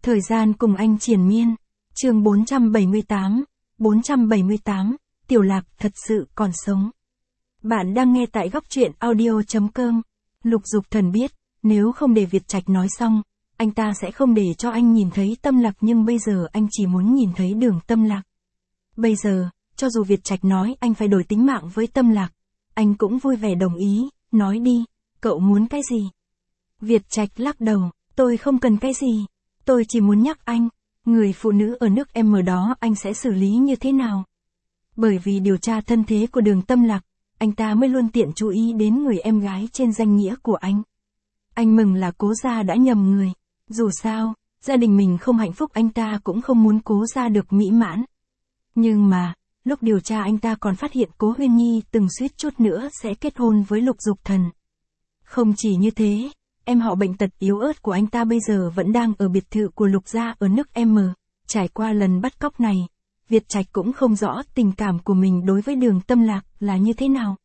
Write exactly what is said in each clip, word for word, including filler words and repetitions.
Thời gian cùng anh triền miên. Chương bốn trăm bảy mươi tám. bốn trăm bảy mươi tám. Tiểu Lạc thật sự còn sống. Bạn đang nghe tại góc truyện audio chấm com. Lục Dục Thần biết, nếu không để Việt Trạch nói xong, anh ta sẽ không để cho anh nhìn thấy Tâm Lạc, nhưng bây giờ anh chỉ muốn nhìn thấy Đường Tâm Lạc. Bây giờ, cho dù Việt Trạch nói anh phải đổi tính mạng với Tâm Lạc, anh cũng vui vẻ đồng ý, nói đi, cậu muốn cái gì? Việt Trạch lắc đầu, tôi không cần cái gì. Tôi chỉ muốn nhắc anh, người phụ nữ ở nước M đó anh sẽ xử lý như thế nào? Bởi vì điều tra thân thế của Đường Tâm Lạc, anh ta mới luôn tiện chú ý đến người em gái trên danh nghĩa của anh. Anh mừng là Cố gia đã nhầm người. Dù sao, gia đình mình không hạnh phúc, anh ta cũng không muốn Cố gia được mỹ mãn. Nhưng mà, lúc điều tra anh ta còn phát hiện Cố Huyên Nhi từng suýt chút nữa sẽ kết hôn với Lục Dục Thần. Không chỉ như thế, em họ bệnh tật yếu ớt của anh ta bây giờ vẫn đang ở biệt thự của Lục gia ở nước M. Trải qua lần bắt cóc này, Việt Trạch cũng không rõ tình cảm của mình đối với Đường Tâm Lạc là như thế nào.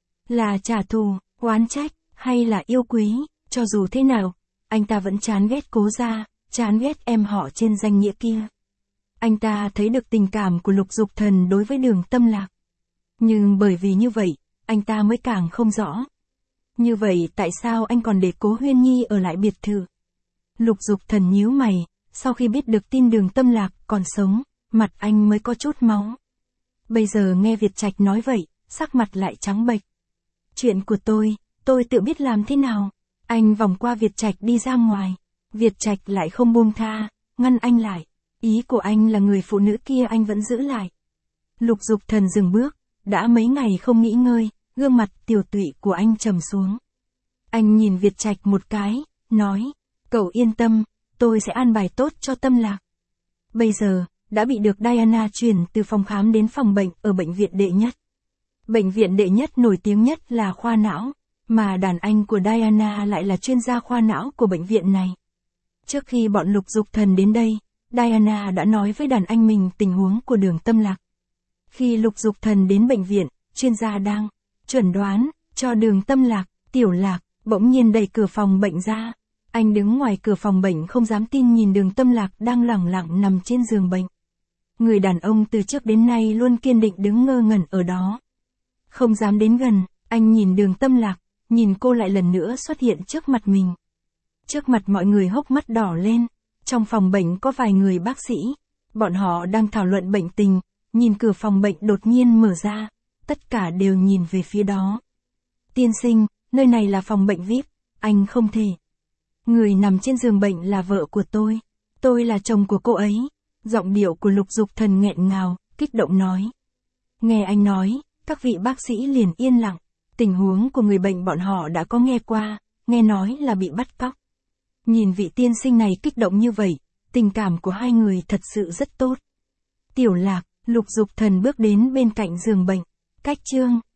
Là trả thù, oán trách, hay là yêu quý, cho dù thế nào, anh ta vẫn chán ghét Cố gia, chán ghét em họ trên danh nghĩa kia. Anh ta thấy được tình cảm của Lục Dục Thần đối với Đường Tâm Lạc. Nhưng bởi vì như vậy, anh ta mới càng không rõ. Như vậy tại sao anh còn để Cố Huyên Nhi ở lại biệt thự? Lục Dục Thần nhíu mày, sau khi biết được tin Đường Tâm Lạc còn sống, mặt anh mới có chút máu. Bây giờ nghe Việt Trạch nói vậy, sắc mặt lại trắng bệch. Chuyện của tôi, tôi tự biết làm thế nào? Anh vòng qua Việt Trạch đi ra ngoài. Việt Trạch lại không buông tha, ngăn anh lại. Ý của anh là người phụ nữ kia anh vẫn giữ lại. Lục Dục Thần dừng bước, đã mấy ngày không nghỉ ngơi, gương mặt tiều tụy của anh trầm xuống. Anh nhìn Việt Trạch một cái, nói, cậu yên tâm, tôi sẽ an bài tốt cho Tâm Lạc. Bây giờ, đã bị được Diana chuyển từ phòng khám đến phòng bệnh ở bệnh viện đệ nhất. Bệnh viện đệ nhất nổi tiếng nhất là khoa não, mà đàn anh của Diana lại là chuyên gia khoa não của bệnh viện này. Trước khi bọn Lục Dục Thần đến đây, Diana đã nói với đàn anh mình tình huống của Đường Tâm Lạc. Khi Lục Dục Thần đến bệnh viện, chuyên gia đang chuẩn đoán cho Đường Tâm Lạc, Tiểu Lạc, bỗng nhiên đẩy cửa phòng bệnh ra. Anh đứng ngoài cửa phòng bệnh không dám tin nhìn Đường Tâm Lạc đang lẳng lặng nằm trên giường bệnh. Người đàn ông từ trước đến nay luôn kiên định đứng ngơ ngẩn ở đó. Không dám đến gần, anh nhìn Đường Tâm Lạc, nhìn cô lại lần nữa xuất hiện trước mặt mình. Trước mặt mọi người hốc mắt đỏ lên. Trong phòng bệnh có vài người bác sĩ, bọn họ đang thảo luận bệnh tình, nhìn cửa phòng bệnh đột nhiên mở ra, tất cả đều nhìn về phía đó. Tiên sinh, nơi này là phòng bệnh vi ai pi, anh không thể. Người nằm trên giường bệnh là vợ của tôi, tôi là chồng của cô ấy. Giọng điệu của Lục Dục Thần nghẹn ngào, kích động nói. Nghe anh nói, các vị bác sĩ liền yên lặng, tình huống của người bệnh bọn họ đã có nghe qua, nghe nói là bị bắt cóc. Nhìn vị tiên sinh này kích động như vậy, tình cảm của hai người thật sự rất tốt. Tiểu Lạc, Lục Dục Thần bước đến bên cạnh giường bệnh. Cách chương,